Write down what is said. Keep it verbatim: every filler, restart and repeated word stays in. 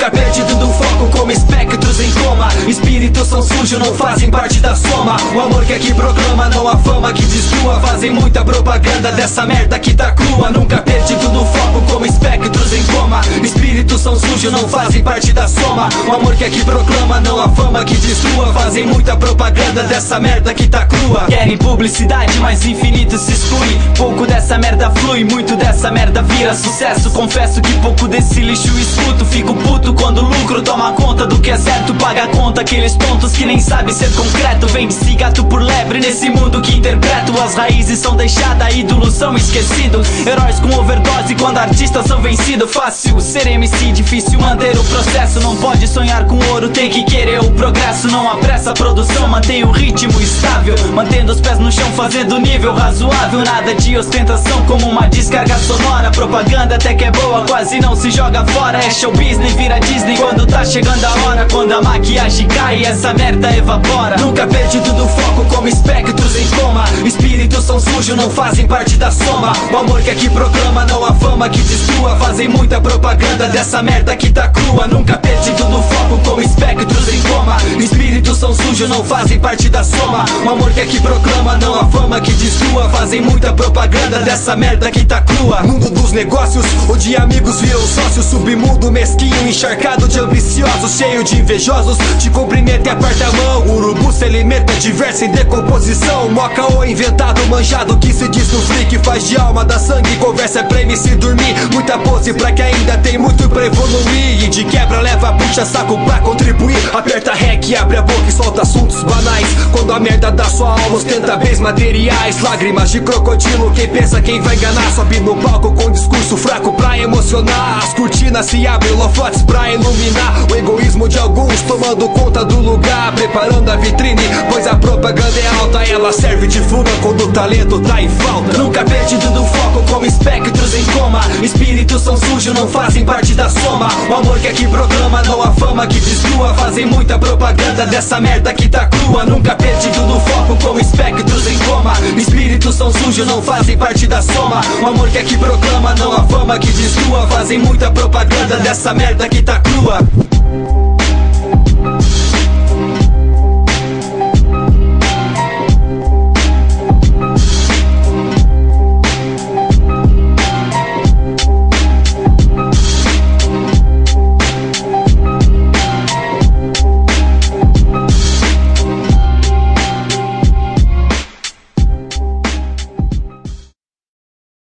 Nunca perdido do foco como espectros em coma. Espíritos são sujos, não fazem parte da soma. O amor que aqui proclama, não a fama que destrua. Fazem muita propaganda dessa merda que tá crua. Nunca perdido do foco como espectros em coma. Espíritos são sujos, não fazem parte da soma. O amor que aqui proclama, não a fama que destrua. Fazem muita propaganda dessa merda que tá crua. Querem publicidade, mas infinito se exclui. Pouco dessa merda flui, muito dessa merda vira sucesso. Confesso que pouco desse lixo escuto. Fico puto quando o lucro toma conta do que é certo. Paga a conta aqueles tontos que nem sabem ser concreto. Vende-se gato por lebre nesse mundo que interpreto. As raízes são deixadas, ídolos são esquecidos. Heróis com overdose quando artistas são vencidos. Fácil ser M C, difícil manter o processo. Não pode sonhar com ouro, tem que querer o progresso. Não apressa a produção, mantém o ritmo estável. Mantendo os pés no chão, fazendo nível razoável. Nada de ostentação como uma descarga sonora. Propaganda até que é boa, quase não se joga fora. É show business, vira Disney quando tá chegando a hora. Quando a maquiagem cai e essa merda evapora. Nunca perdido do foco como espectros em coma. Espíritos são sujos, não fazem parte da soma. O amor que aqui proclama, não a fama que destrua. Fazem muita propaganda dessa merda que tá crua. Nunca perdido do foco como espectros em coma. Espíritos são sujos, não fazem parte da soma. O amor que aqui proclama, não a fama que destrua. Fazem muita propaganda dessa merda que tá crua. Mundo dos negócios, onde amigos viram sócios. Submundo mesquinho, encharcado de ambiciosos, cheio de invejosos. Te cumprimenta e aperta a mão. Urubu se alimenta, diversa em decomposição. Moca ou inventado, manjado que se diz no freak. Faz de alma, dá sangue, conversa é pra M C dormir. Muita pose pra que ainda tem muito pra evoluir. E de quebra leva puxa saco pra contribuir. Aperta rec, abre a boca e solta assuntos banais. Quando a merda da sua alma ostenta bens materiais. Lágrimas de crocodilo, quem pensa quem vai enganar. Sobe no palco com discurso fraco pra emocionar. As cortinas se abrem, holofotes pra iluminar. O egoísmo de alguns tomando conta do lugar. Preparando a vitrine, pois a propaganda é alta. Ela serve de fuga quando o talento tá em falta. Nunca perdido do foco como espectros em coma. Espíritos são sujos, não fazem parte da soma. O amor que aqui proclama, não a fama que destrua. Fazem muita propaganda dessa merda que tá crua. Nunca perdido do foco como espectros em coma. Espíritos são sujos, não fazem parte da soma. O amor que aqui proclama, não a fama que destrua. Fazem muita propaganda dessa merda que tá crua.